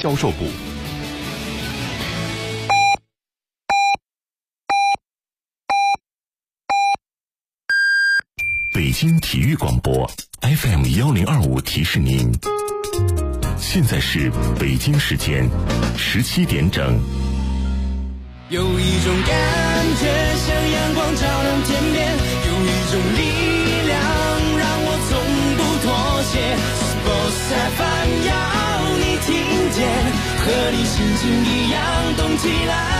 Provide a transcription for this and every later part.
销售部。北京体育广播 FM1025提示您，现在是北京时间17点整。 有一种感觉像阳光照亮天边，有一种力量让我从不妥协。Sports FM 要你听见，和你心情一样动起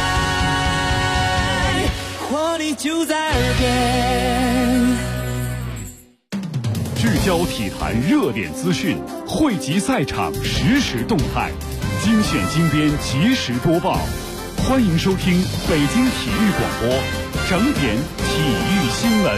来，活力就在耳边。 聚焦体坛热点资讯，汇集赛场实时动态，精选精编及时播报。欢迎收听北京体育广播整点体育新闻。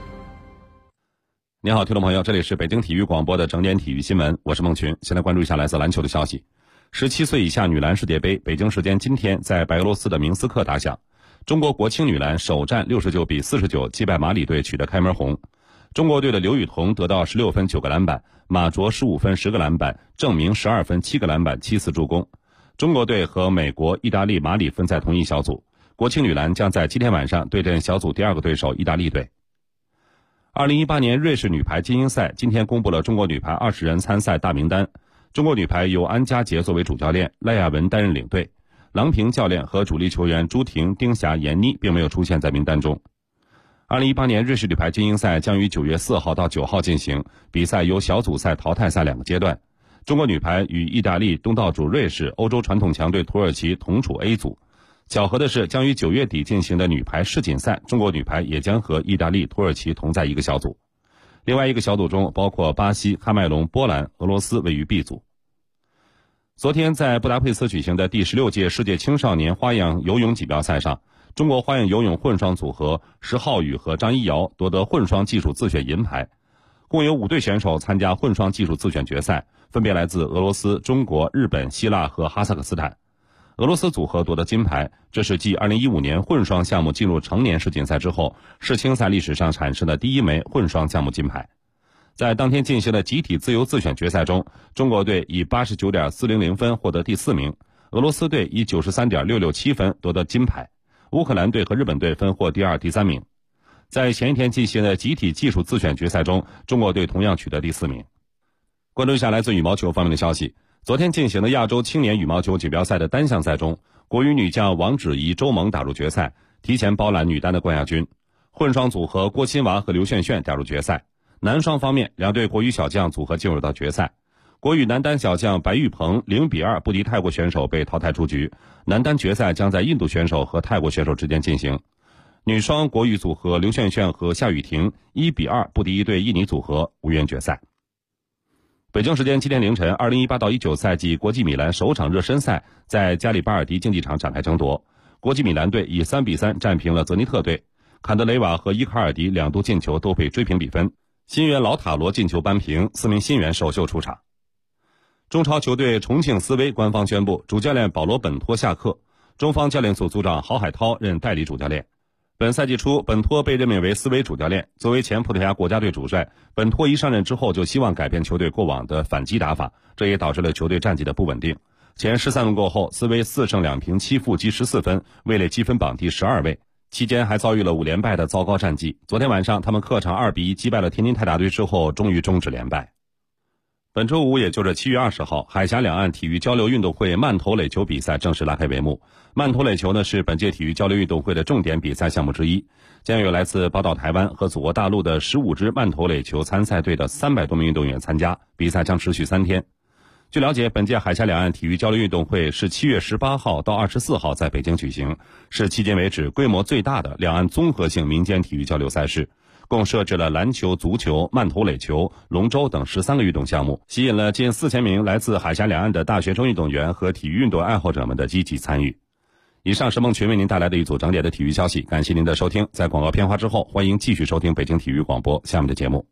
您好，听众朋友，这里是北京体育广播的整点体育新闻，我是孟群。现在关注一下来自篮球的消息。17岁以下女篮世界杯，北京时间今天在白俄罗斯的明斯克打响。中国国青女篮首战69比49击败马里队，取得开门红。中国队的刘雨桐得到16分9个篮板，马卓15分10个篮板，郑明12分7个篮板7次助攻。中国队和美国、意大利、马里分在同一小组。国青女篮将在今天晚上对阵小组第2个对手意大利队。2018年瑞士女排精英赛今天公布了中国女排20人参赛大名单。中国女排由安佳杰作为主教练，赖亚文担任领队。郎平教练和主力球员朱婷、丁霞、闫妮并没有出现在名单中。2018年瑞士女排精英赛将于9月4号到9号进行，比赛由小组赛、淘汰赛2个阶段。中国女排与意大利、东道主瑞士、欧洲传统强队土耳其同处 A 组。巧合的是，将于9月底进行的女排世锦赛，中国女排也将和意大利、土耳其同在一个小组。另外一个小组中包括巴西、喀麦隆、波兰、俄罗斯位于 B 组。昨天在布达佩斯举行的第16届世界青少年花样游泳锦标赛上，中国花样游泳混双组合石浩宇和张一瑶夺得混双技术自选银牌。共有5队选手参加混双技术自选决赛，分别来自俄罗斯、中国、日本、希腊和哈萨克斯坦。俄罗斯组合夺得金牌，这是继2015年混双项目进入成年世锦赛之后，世青赛历史上产生的第一枚混双项目金牌。在当天进行的集体自由自选决赛中，中国队以 89.400 分获得第4名，俄罗斯队以 93.667 分夺得金牌，乌克兰队和日本队分获第2、第3名。在前一天进行的集体技术自选决赛中，中国队同样取得第4名。关注一下来自羽毛球方面的消息。昨天进行的亚洲青年羽毛球锦标赛的单项赛中，国羽女将王芷怡、周萌打入决赛，提前包揽女单的冠亚军。混双组合郭沁娃和刘炫炫打入决赛。男双方面，2对国羽小将组合进入到决赛。国羽男单小将白玉鹏0比2不敌泰国选手被淘汰出局。男单决赛将在印度选手和泰国选手之间进行。女双国羽组合刘炫炫和夏雨婷1比2不敌一对印尼组合，无缘决赛。北京时间今天凌晨，2018到19赛季国际米兰首场热身赛在加里巴尔迪竞技场展开争夺。国际米兰队以3比3战平了泽尼特队，坎德雷瓦和伊卡尔迪2度进球都被追平比分，新援劳塔罗进球扳平，4名新援首秀出场。中超球队重庆斯威官方宣布，主教练保罗本托下课，中方教练组组长郝海涛任代理主教练。本赛季初，本托被任命为斯威主教练。作为前葡萄牙国家队主帅，本托一上任之后就希望改变球队过往的反击打法，这也导致了球队战绩的不稳定。前13轮过后，斯威4胜2平7负积14分，位列积分榜第12位。期间还遭遇了5连败的糟糕战绩。昨天晚上，他们客场2比1击败了天津泰达队之后，终于终止连败。本周五，也就是7月20号，海峡两岸体育交流运动会慢投垒球比赛正式拉开帷幕。慢投垒球呢是本届体育交流运动会的重点比赛项目之一，将有来自宝岛台湾和祖国大陆的15支慢投垒球参赛队的300多名运动员参加，比赛将持续3天。据了解，本届海峡两岸体育交流运动会是7月18号到24号在北京举行，是迄今为止规模最大的两岸综合性民间体育交流赛事。共设置了篮球、足球、慢投垒球、龙舟等13个运动项目，吸引了近4000名来自海峡两岸的大学生运动员和体育运动爱好者们的积极参与。以上是孟群为您带来的一组整点的体育消息，感谢您的收听。在广告片花之后，欢迎继续收听北京体育广播下面的节目。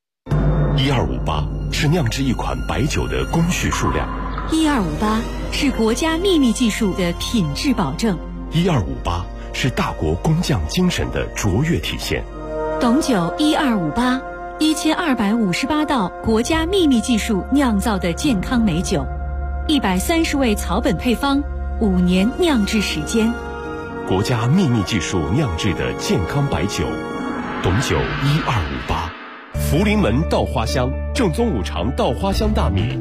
1258是酿制一款白酒的工序数量 ，1258是国家秘密技术的品质保证 ，1258是大国工匠精神的卓越体现。 董酒1258，1258道国家秘密技术酿造的健康美酒。 130味草本配方，5年酿制时间。 国家秘密技术酿制的健康白酒，董酒1258，福临门稻花香正宗5常稻花香大米。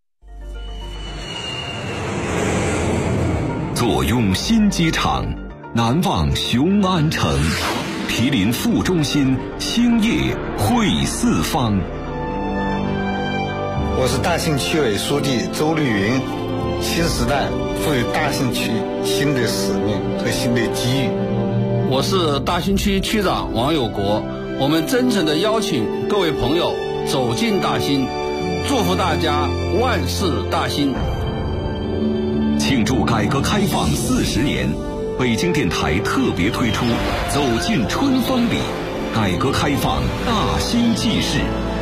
坐拥新机场，难忘雄安城，毗邻副中心，兴业汇四方。 我是大兴区委书记周绿云。新时代赋予大兴区新的使命和新的机遇。 我是大兴区区长王有国，我们真诚地邀请各位朋友走进大兴，祝福大家万事大兴。 庆祝改革开放40年，北京电台特别推出《走进春风里》，改革开放大兴纪事。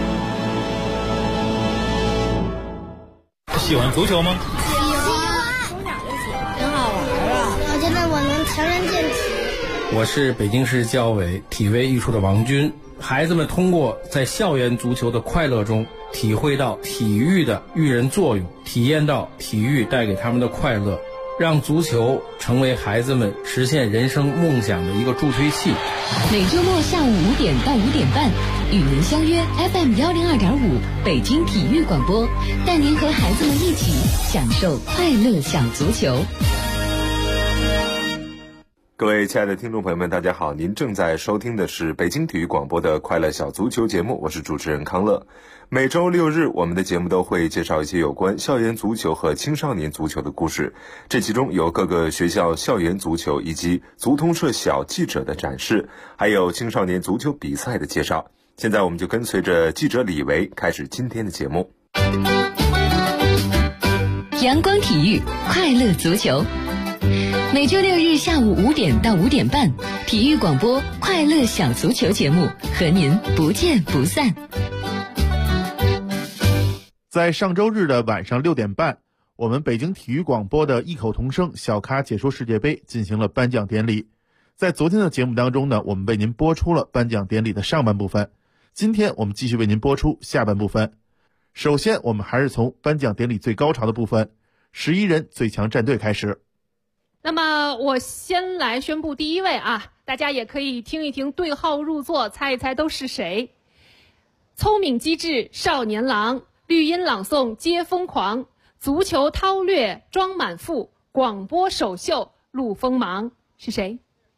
喜欢足球吗？ 喜欢，很好玩啊！我觉得我能强身健体。 我是北京市教委体卫艺术的王军。孩子们通过在校园足球的快乐中，体会到体育的育人作用，体验到体育带给他们的快乐，让足球成为孩子们实现人生梦想的一个助推器。 每周末下午5点到5点半，与您相约 FM 102.5北京体育广播，带您和孩子们一起享受快乐小足球。 各位亲爱的听众朋友们，大家好，您正在收听的是北京体育广播的快乐小足球节目，我是主持人康乐。每周6日，我们的节目都会介绍一些有关校园足球和青少年足球的故事，这其中有各个学校校园足球以及足通社小记者的展示，还有青少年足球比赛的介绍。现在我们就跟随着记者李维开始今天的节目。 阳光体育，快乐足球。每周6日下午5点到5点半，体育广播快乐小足球节目和您不见不散。 在上周日的晚上6点半，我们北京体育广播的异口同声小咖解说世界杯进行了颁奖典礼。在昨天的节目当中呢，我们为您播出了颁奖典礼的上半部分，今天我们继续为您播出下半部分。首先我们还是从颁奖典礼最高潮的部分11人最强战队开始。 那么我先来宣布第一位啊，大家也可以听一听对号入座，猜一猜都是谁。聪明机智少年郎，绿音朗诵皆疯狂，足球韬略装满腹，广播首秀路锋芒，是谁？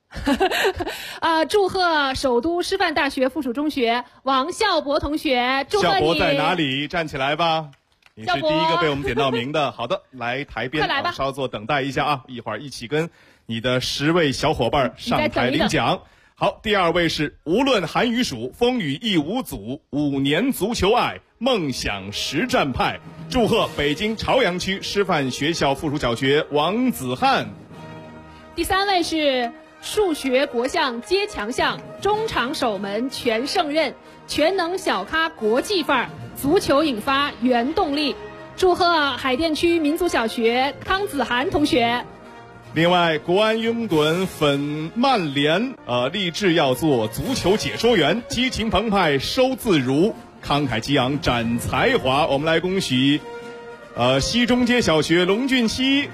祝贺首都师范大学附属中学王孝博同学，祝贺你！ 孝博在哪里？站起来吧！你是第一个被我们点到名的。好的，来台边， 快来吧， 稍作等待一下啊，一会儿一起跟你的10位小伙伴上台领奖。好，第2位是无论寒与暑，风雨亦无阻，5年足球爱，梦想实战派。祝贺北京朝阳区师范学校附属小学王子翰。 第3位是数学国项皆强项，中场守门全胜任，全能小咖国际范儿，足球引发原动力。祝贺海淀区民族小学康子涵同学。 另外，国安拥趸粉曼联，立志要做足球解说员，激情澎湃收自如，慷慨激昂展才华。我们来恭喜，西中街小学龙俊熙，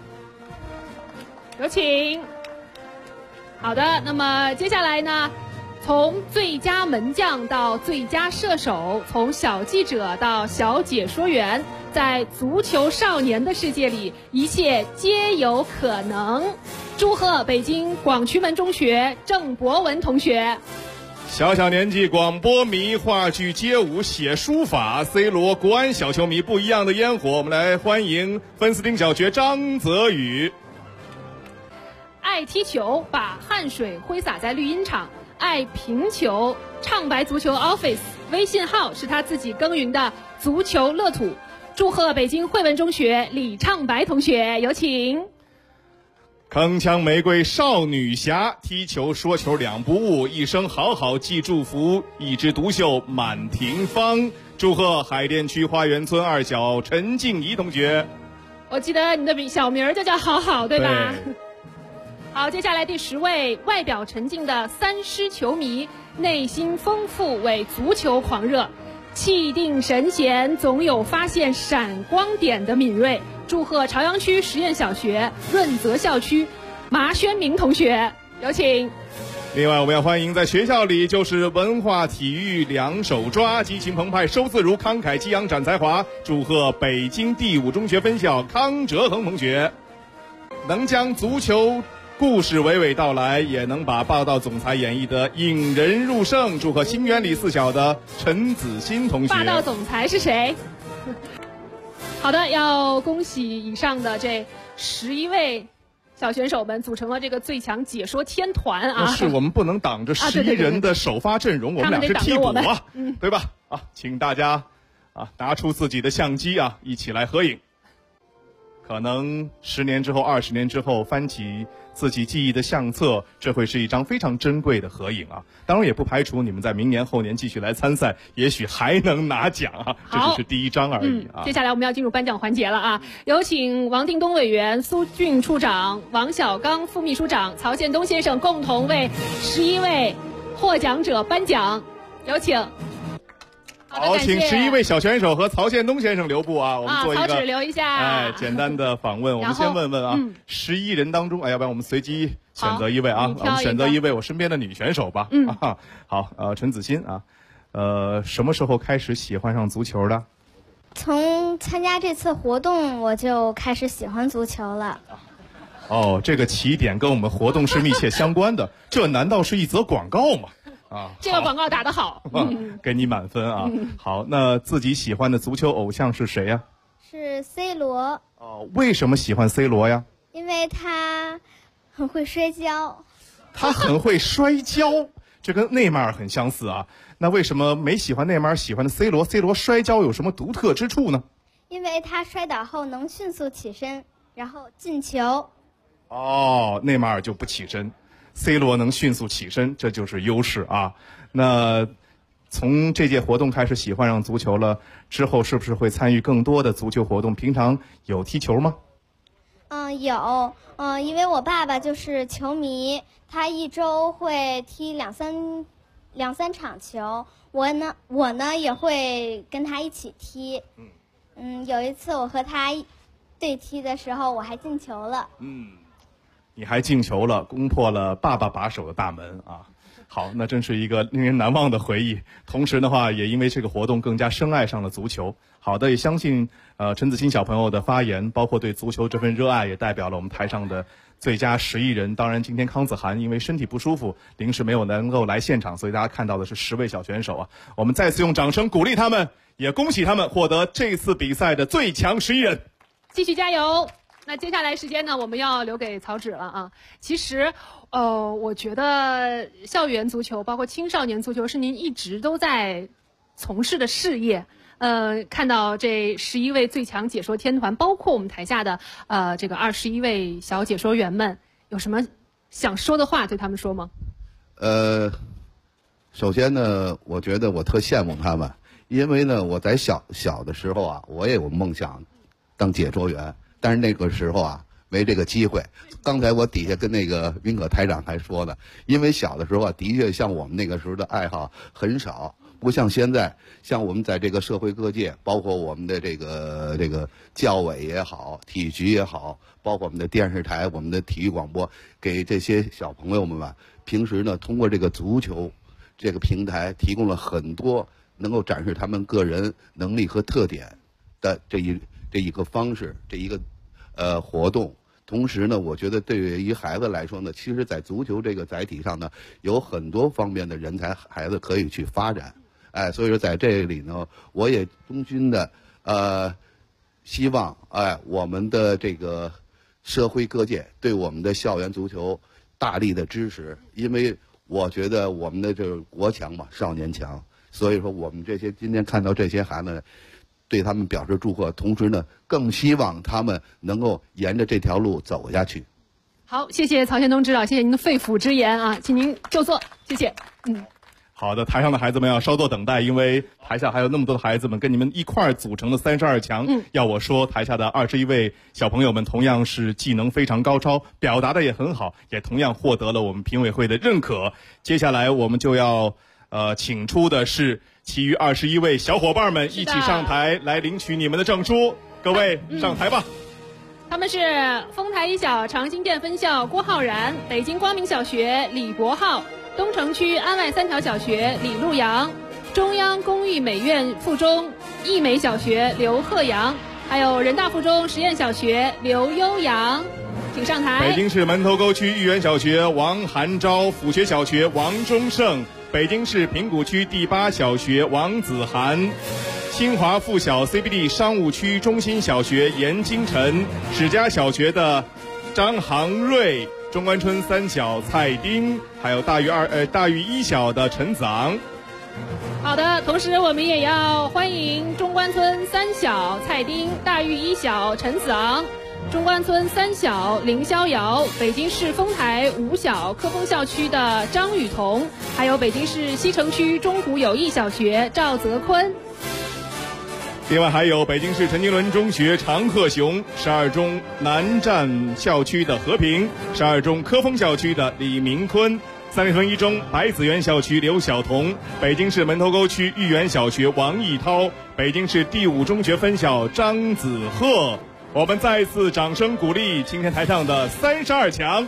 有请。好的，那么接下来呢，从最佳门将到最佳射手，从小记者到小解说员，在足球少年的世界里，一切皆有可能。祝贺北京广渠门中学郑博文同学。 小小年纪广播迷，话剧街舞写书法，C 罗国安小球迷不一样的烟火。我们来欢迎芬斯汀小学张泽宇。 爱踢球，把汗水挥洒在绿茵场；爱评球，唱白足球 Office 微信号是他自己耕耘的足球乐土。祝贺北京汇文中学李唱白同学，有请。 铿锵玫瑰少女侠，踢球说球两不误，一生好好记祝福，一枝独秀满庭芳。祝贺海淀区花园村2小陈静怡同学。 我记得你的小名就叫好好，对吧？对。好，接下来第10位，外表沉静的三狮球迷，内心丰富为足球狂热，气定神闲，总有发现闪光点的敏锐。 祝贺朝阳区实验小学润泽校区麻宣明同学，有请。 另外，我们要欢迎在学校里就是文化体育两手抓，激情澎湃收自如，慷慨激昂展才华，祝贺北京第5中学分校康哲恒同学，能将足球故事娓娓道来，也能把霸道总裁演绎得引人入胜，祝贺新源里4小的陈子欣同学。 霸道总裁是谁？好的，要恭喜以上的这11位小选手们组成了这个最强解说天团啊！ 是我们不能挡着11人的首发阵容，我们俩是替补啊，对吧？啊，请大家拿出自己的相机啊，一起来合影。可能10年之后、20年之后，翻起自己记忆的相册，这会是一张非常珍贵的合影啊！当然也不排除你们在明年后年继续来参赛，也许还能拿奖啊！这只是第一章而已啊！ 接下来我们要进入颁奖环节了啊！有请王定东委员、苏俊处长、王小刚副秘书长、曹建东先生共同为11位获奖者颁奖，有请。 好，请11位小选手和曹建东先生留步啊！我们做一个曹指留一下， 简单的访问。我们先问问啊，11人当中，要不然我们随机选择一位啊，我们选择一位我身边的女选手吧。好，陈子欣啊，什么时候开始喜欢上足球的？ 从参加这次活动我就开始喜欢足球了。 哦，这个起点跟我们活动是密切相关的，这难道是一则广告吗？ 这个广告打得好， 给你满分啊！好，那自己喜欢的足球偶像是谁呀？ 是 C 罗。 为什么喜欢 C 罗呀？ 因为他很会摔跤。 他很会摔跤，这跟内马尔很相似啊。那为什么没喜欢内马尔，喜欢的 C 罗？ C 罗摔跤有什么独特之处呢？ 因为他摔倒后能迅速起身，然后进球。 内马尔就不起身。C 罗能迅速起身，这就是优势啊。那从这届活动开始喜欢上足球了，之后是不是会参与更多的足球活动？平常有踢球吗？ 有，因为我爸爸就是球迷，他一周会踢两三场球，我呢也会跟他一起踢。有一次我和他对踢的时候，我还进球了。 你还进球了，攻破了爸爸把守的大门啊！好，那真是一个令人难忘的回忆。同时的话，也因为这个活动更加深爱上了足球。好的，也相信陈子欣小朋友的发言，包括对足球这份热爱，也代表了我们台上的最佳11人。当然，今天康子涵因为身体不舒服，临时没有能够来现场，所以大家看到的是10位小选手啊。我们再次用掌声鼓励他们，也恭喜他们获得这次比赛的最强11人。 继续加油！那接下来时间呢，我们要留给曹指了啊。其实，我觉得校园足球，包括青少年足球，是您一直都在从事的事业。看到这11位最强解说天团，包括我们台下的这个21位小解说员们，有什么想说的话对他们说吗？ 首先呢，我觉得我特羡慕他们，因为呢，我在小的时候啊，我也有梦想当解说员。但是那个时候啊，没这个机会。刚才我底下跟那个云可台长还说呢，因为小的时候啊，的确像我们那个时候的爱好很少，不像现在，像我们在这个社会各界，包括我们的这个教委也好，体育局也好，包括我们的电视台、我们的体育广播，给这些小朋友们吧，平时呢通过这个足球这个平台，提供了很多能够展示他们个人能力和特点的这一个方式，这一个活动。同时呢，我觉得对于孩子来说呢，其实在足球这个载体上呢，有很多方面的人才孩子可以去发展。所以说在这里呢，我也衷心的希望我们的这个社会各界对我们的校园足球大力的支持，因为我觉得我们的这个国强嘛，少年强，所以说我们这些今天看到这些孩子，对他们表示祝贺，同时呢，更希望他们能够沿着这条路走下去。 好，谢谢曹建东指导，谢谢您的肺腑之言啊，请您就坐，谢谢。 好的，台上的孩子们要稍作等待，因为台下还有那么多的孩子们跟你们一块儿组成的32强。要我说，台下的21位小朋友们同样是技能非常高超，表达的也很好，也同样获得了我们评委会的认可。接下来我们就要请出的是其余21位小伙伴们一起上台来领取你们的证书。各位上台吧。 他们是丰台一小长兴店分校郭浩然，北京光明小学李国浩，东城区安外3条小学李路阳，中央工艺美院附中艺美小学刘鹤阳，还有人大附中实验小学刘悠阳，请上台。 北京市门头沟区豫园小学王寒昭，府学小学王忠胜，北京市平谷区第8小学王子涵，清华附小 CBD 商务区中心小学严金晨，史家小学的张航瑞，中关村3小蔡丁，还有大峪1小的陈子昂。 好的，同时我们也要欢迎中关村3小蔡丁，大峪1小陈子昂，中关村3小林逍遥，北京市丰台5小科丰校区的张雨桐，还有北京市西城区中湖友谊小学赵泽坤。 另外还有北京市陈经纶中学常鹤雄，12中南站校区的和平，12中科丰校区的李明坤，三里屯一中百子园校区刘晓彤，北京市门头沟区豫园小学王义涛，北京市第5中学分校张子鹤。我们再次掌声鼓励今天台上的32强。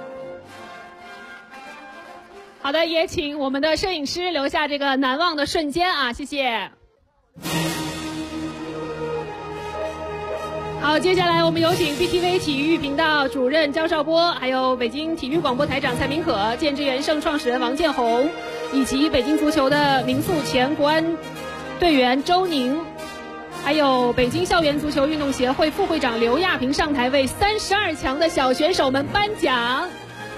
好的，也请我们的摄影师留下这个难忘的瞬间啊，谢谢。好，接下来我们有请 BTV 体育频道主任焦少波，还有北京体育广播台长蔡明可、建智元盛创始人王建宏，以及北京足球的名宿前国安队员周宁，还有北京校园足球运动协会副会长刘亚平上台为32强的小选手们颁奖。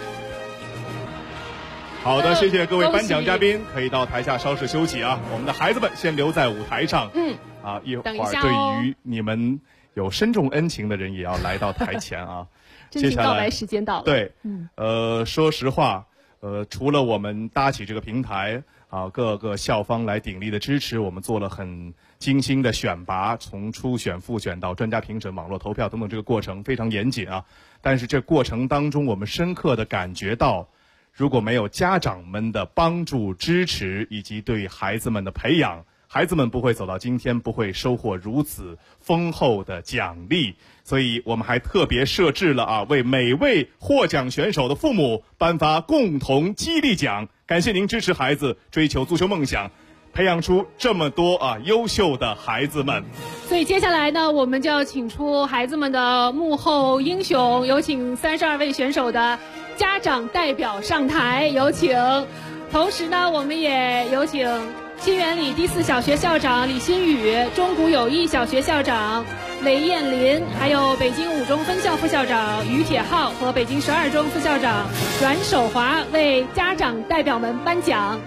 好的，谢谢各位颁奖嘉宾，可以到台下稍事休息啊。我们的孩子们先留在舞台上，一会儿对于你们有深重恩情的人也要来到台前啊。 真情告白时间到了。 对，说实话，除了我们搭起这个平台啊，各个校方来鼎力的支持，我们做了很精心的选拔，从初选、复选到专家评审、网络投票等等，这个过程非常严谨啊。但是这过程当中，我们深刻的感觉到，如果没有家长们的帮助、支持以及对孩子们的培养，孩子们不会走到今天，不会收获如此丰厚的奖励。所以我们还特别设置了为每位获奖选手的父母颁发共同激励奖，感谢您支持孩子追求足球梦想，培养出这么多优秀的孩子们。 所以接下来呢，我们就要请出孩子们的幕后英雄，有请32位选手的家长代表上台，有请。同时呢，我们也有请新源里第4小学校长李新宇，中谷友谊小学校长雷艳林，还有北京5中分校副校长于铁浩和北京12中副校长阮守华为家长代表们颁奖。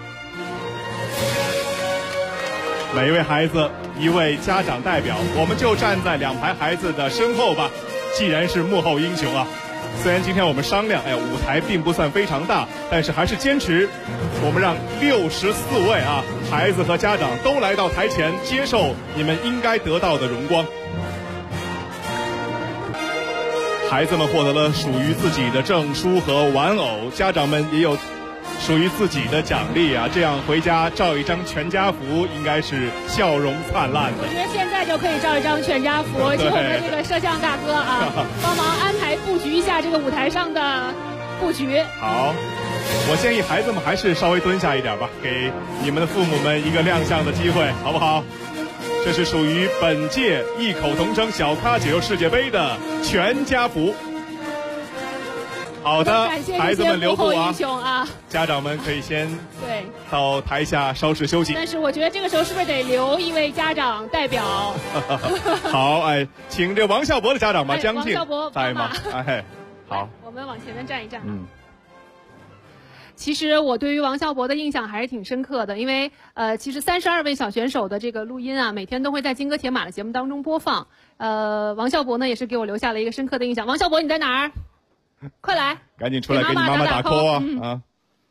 每一位孩子一位家长代表，我们就站在2排孩子的身后吧。既然是幕后英雄啊，虽然今天我们商量，舞台并不算非常大，但是还是坚持，我们让64位孩子和家长都来到台前，接受你们应该得到的荣光。孩子们获得了属于自己的证书和玩偶，家长们也有属于自己的奖励啊，这样回家照一张全家福，应该是笑容灿烂的。 我觉得现在就可以照一张全家福，请我们这个摄像大哥帮忙安排布局一下这个舞台上的布局。 好，我建议孩子们还是稍微蹲下一点吧，给你们的父母们一个亮相的机会，好不好？这是属于本届异口同声小咖解忧世界杯的全家福。好的，孩子们留步啊！家长们可以先到台下稍事休息。 但是我觉得这个时候是不是得留一位家长代表？ 好，请这王孝博的家长吧，江静在吗？好， 我们往前面站一站。其实我对于王孝博的印象还是挺深刻的，因为其实32位小选手的这个录音每天都会在金戈铁马的节目当中播放。王孝博呢也是给我留下了一个深刻的印象。王孝博，你在哪儿？快来， 赶紧出来给你妈妈打 call 啊！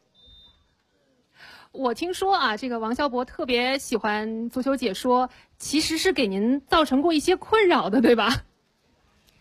我听说这个王孝博特别喜欢足球解说，其实是给您造成过一些困扰的，对吧？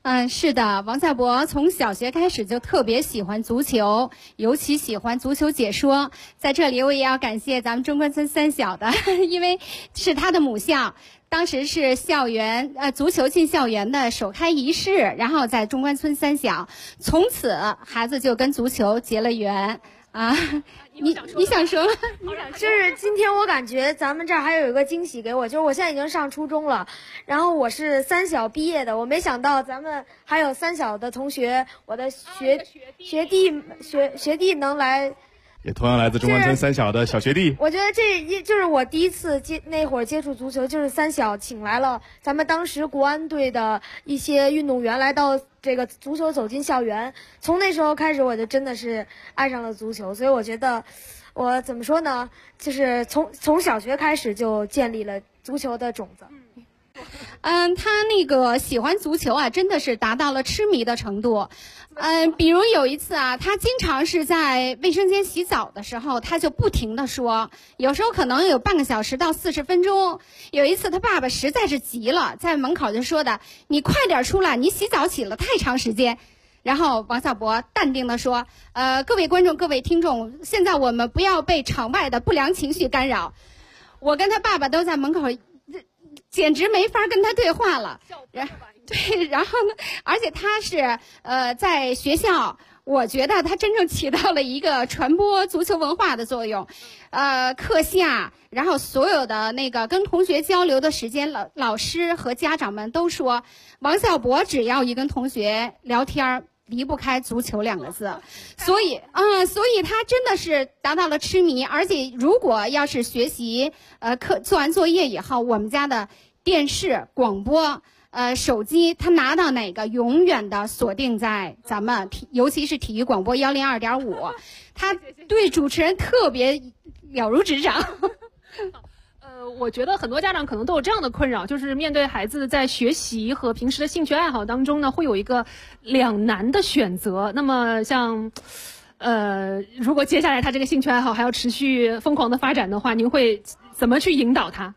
是的，王小博从小学开始就特别喜欢足球，尤其喜欢足球解说。在这里我也要感谢咱们中关村三小的，因为是他的母校，当时是校园足球进校园的首开仪式，然后在中关村三小，从此孩子就跟足球结了缘啊。你想说吗？ 就是今天我感觉咱们这儿还有一个惊喜给我，就是我现在已经上初中了，然后我是三小毕业的，我没想到咱们还有三小的同学，我的学弟能来。 也同样来自中关村三小的小学弟， 我觉得这就是我第一次那会儿接触足球，就是三小请来了咱们当时国安队的一些运动员来到这个足球走进校园，从那时候开始我就真的是爱上了足球，所以我觉得我怎么说呢，就是从小学开始就建立了足球的种子。 他那个喜欢足球啊，真的是达到了痴迷的程度。比如有一次啊，他经常是在卫生间洗澡的时候，他就不停地说，有时候可能有半个小时到40分钟。有一次他爸爸实在是急了，在门口就说的：“你快点出来，你洗澡洗了太长时间。”然后王小博淡定地说：“各位观众，各位听众，现在我们不要被场外的不良情绪干扰。”我跟他爸爸都在门口。简直没法跟他对话了，对，然后呢，而且他是在学校，我觉得他真正起到了一个传播足球文化的作用。课下，然后所有的那个跟同学交流的时间，老师和家长们都说，王小博只要一跟同学聊天离不开足球2个字，所以他真的是达到了痴迷。而且如果要是学习做完作业以后，我们家的电视、广播、手机，他拿到哪个永远的锁定在咱们尤其是体育广播102.5，他对主持人特别了如指掌。 我觉得很多家长可能都有这样的困扰，就是面对孩子在学习和平时的兴趣爱好当中呢，会有一个两难的选择。那么像如果接下来他这个兴趣爱好还要持续疯狂的发展的话，您会怎么去引导他？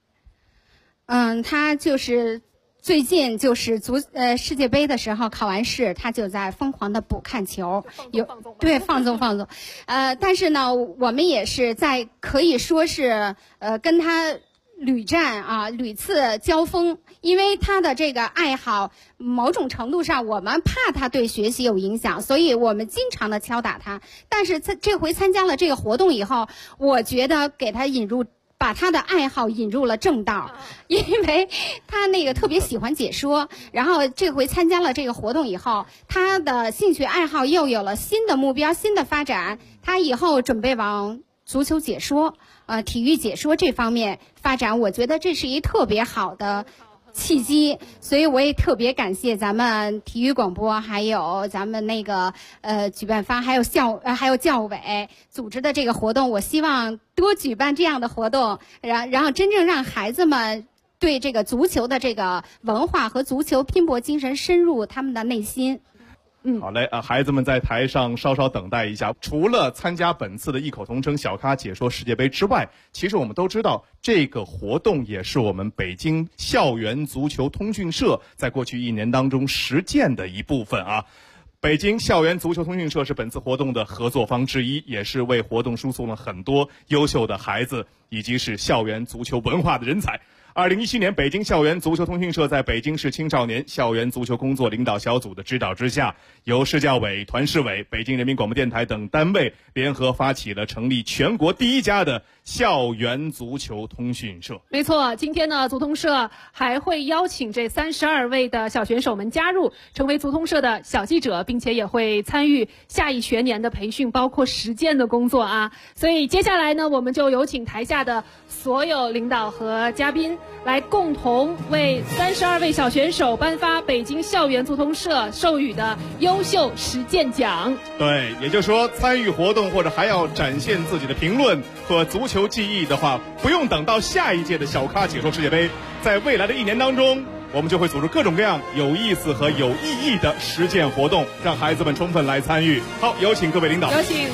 他就是最近就是世界杯的时候考完试，他就在疯狂的补看球，放纵。但是呢，我们也是在可以说是跟他屡次交锋，因为他的这个爱好某种程度上我们怕他对学习有影响，所以我们经常的敲打他。但是这回参加了这个活动以后，我觉得给他把他的爱好引入了正道，因为他那个特别喜欢解说，然后这回参加了这个活动以后，他的兴趣爱好又有了新的目标、新的发展，他以后准备往足球解说、体育解说这方面发展，我觉得这是一特别好的契机，所以我也特别感谢咱们体育广播，还有咱们那个举办方，还有教委组织的这个活动。我希望多举办这样的活动，然后真正让孩子们对这个足球的这个文化和足球拼搏精神深入他们的内心。 好嘞，孩子们在台上稍稍等待一下。除了参加本次的异口同声小咖解说世界杯之外，其实我们都知道这个活动也是我们北京校园足球通讯社在过去1年当中实践的一部分啊。北京校园足球通讯社是本次活动的合作方之一，也是为活动输送了很多优秀的孩子以及是校园足球文化的人才。2017年，北京校园足球通讯社在北京市青少年校园足球工作领导小组的指导之下，由市教委、团市委、北京人民广播电台等单位联合发起了成立全国第1家的校园足球通讯社。 没错，今天呢，足通社还会邀请这32位的小选手们加入，成为足通社的小记者，并且也会参与下一学年的培训，包括实践的工作啊。所以接下来呢，我们就有请台下的所有领导和嘉宾来共同为32位小选手颁发北京校园足通社授予的优秀实践奖。 对，也就是说，参与活动或者还要展现自己的评论和足球技艺的话，不用等到下一届的小咖解说世界杯，在未来的1年当中，我们就会组织各种各样有意思和有意义的实践活动，让孩子们充分来参与。好，有请各位领导。 有请。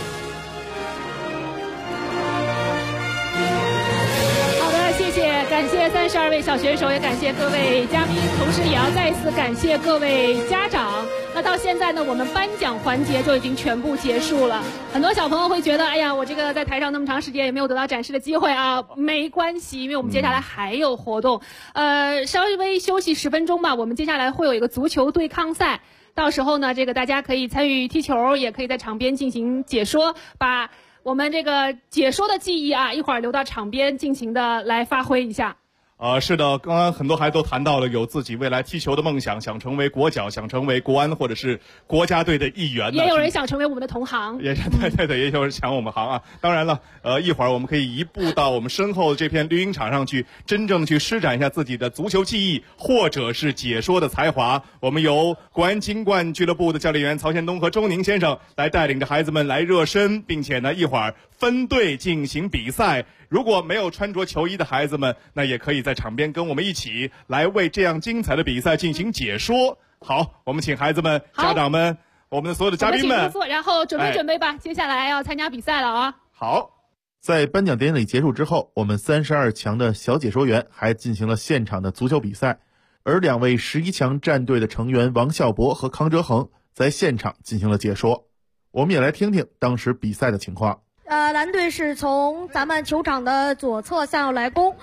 感谢32位位小选手，也感谢各位嘉宾，同时也要再一次感谢各位家长。那到现在呢，我们颁奖环节就已经全部结束了。很多小朋友会觉得，哎呀，我这个在台上那么长时间也没有得到展示的机会啊，没关系，因为我们接下来还有活动。稍微休息10分钟吧，我们接下来会有一个足球对抗赛。到时候呢，这个大家可以参与踢球，也可以在场边进行解说，把我们这个解说的技艺啊，一会儿留到场边尽情的来发挥一下。 是的，刚刚很多孩子都谈到了有自己未来踢球的梦想，想成为国脚，想成为国安或者是国家队的一员。 也有人想成为我们的同行。 对，也有人抢我们行啊。当然了，一会儿我们可以移步到我们身后的这片绿茵场上去，真正去施展一下自己的足球技艺，或者是解说的才华。我们由国安金冠俱乐部的教练员曹宪东和周宁先生来带领着孩子们来热身，并且呢，一会儿分队进行比赛。如果没有穿着球衣的孩子们，那也可以在场边跟我们一起来为这样精彩的比赛进行解说。好，我们请孩子们、家长们、我们的所有的嘉宾们， 然后准备吧，接下来要参加比赛了啊！ 好， 在颁奖典礼结束之后，我们32强的小解说员还进行了现场的足球比赛，而2位11强战队的成员王孝博和康哲恒在现场进行了解说。我们也来听听当时比赛的情况。 蓝队是从咱们球场的左侧向右来攻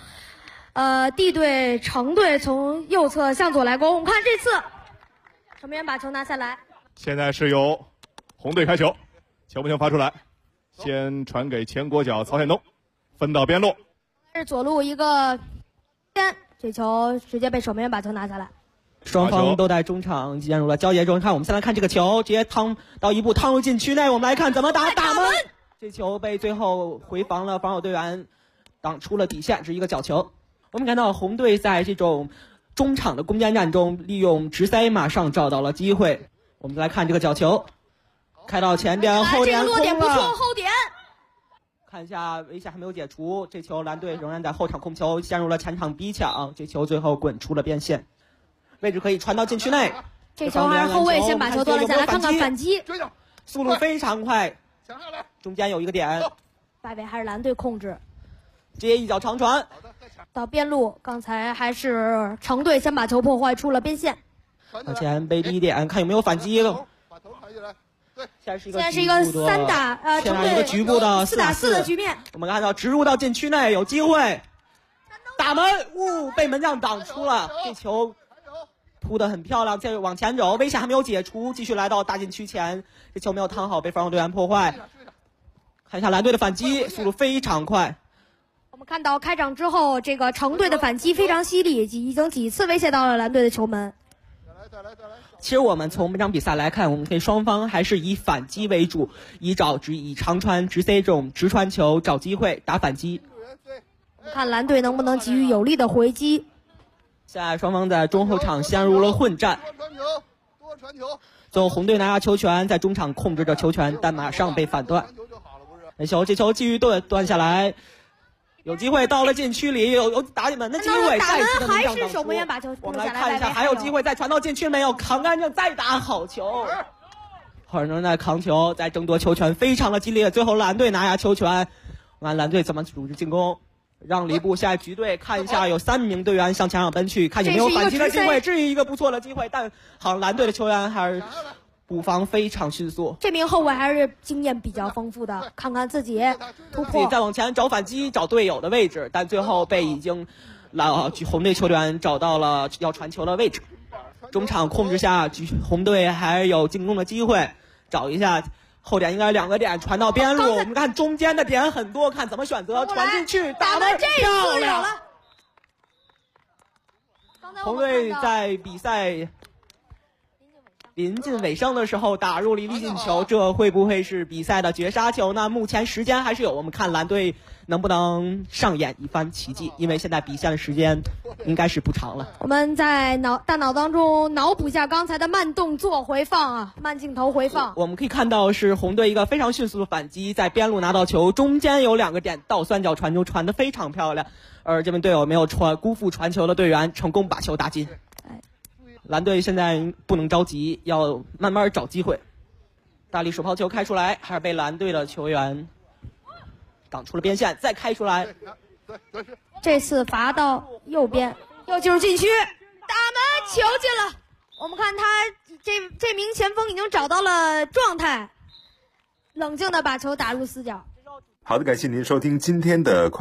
，D队橙队从右侧向左来攻。我们看这次守门员把球拿下来， 现在是由红队开球，球发出来，先传给前国脚曹宪东，分到边路， 是左路一个这球直接被守门员把球拿下来。 双方都在中场进入了交接中。看，我们先来看这个球，直接趟入禁区内。我们来看怎么打门。这球被最后回防了防守队员挡出了底线，是一个角球。我们看到红队在这种中场的攻坚战中，利用直塞马上找到了机会。我们来看这个角球，开到前点，后点落点不错，后点。 看一下围线还没有解除，这球蓝队仍然在后场控球，陷入了前场逼抢，这球最后滚出了边线，位置可以传到禁区内。 这球还是后卫先把球夺了下来，看看反击， 速度非常快。中间有一个点， 外围还是蓝队控制， 直接一脚长传到边路。刚才还是橙队先把球破坏出了边线， 往前背低一点，看有没有反击。现在是一个 3打橙队一个局部的 4打4的局面。 我们看到直入到禁区内，有机会打门，被门将挡出了。这球扑得很漂亮，再往前走，危险还没有解除，继续来到大禁区前，这球没有趟好，被防守队员破坏。看一下蓝队的反击，速度非常快。 我们看到开场之后，这个橙队的反击非常犀利，已经几次威胁到了蓝队的球门。 其实我们从本场比赛来看，我们可以双方还是以反击为主，以长传直塞这种直传球找机会打反击。 看蓝队能不能给予有力的回击。 现在双方在中后场陷入了混战，最后红队拿下球权，在中场控制着球权，但马上被反断。这球继续断下来，有机会到了禁区里，有打门的机会，再次的还是守门员把球我们来看一下，还有机会再传到禁区没有？扛干净，再打好球。后人仍在扛球，在争夺球权，非常的激烈。最后蓝队拿下球权，我看蓝队怎么组织进攻。让了一步，现在局队看一下，有3名队员向前场奔去，看有没有反击的机会。这是一个不错的机会，但好像蓝队的球员还是补防非常迅速。 这名后卫还是经验比较丰富的，看看自己突破， 自己再往前找反击，找队友的位置，但最后被已经红队球员找到了要传球的位置。中场控制下，红队还有进攻的机会，找一下。后点应该2个点传到边路，我们看中间的点很多，看怎么选择传进去，打门漂亮！红队在比赛临近尾声的时候打入了一粒进球，这会不会是比赛的绝杀球呢？目前时间还是有，我们看蓝队能不能上演一番奇迹，因为现在比赛的时间应该是不长了。 我们在大脑当中脑补一下刚才的慢动作回放啊，慢镜头回放。 我们可以看到是红队一个非常迅速的反击，在边路拿到球，中间有2个点倒3角传球，传得非常漂亮，而这名队友没有辜负传球的队员，成功把球打进。蓝队现在不能着急，要慢慢找机会。大力手抛球开出来，还是被蓝队的球员挡出了边线，再开出来。 这次罚到右边，又进入禁区，打门，球进了。我们看他这名前锋已经找到了状态，冷静的把球打入死角。 好的，感谢您收听今天的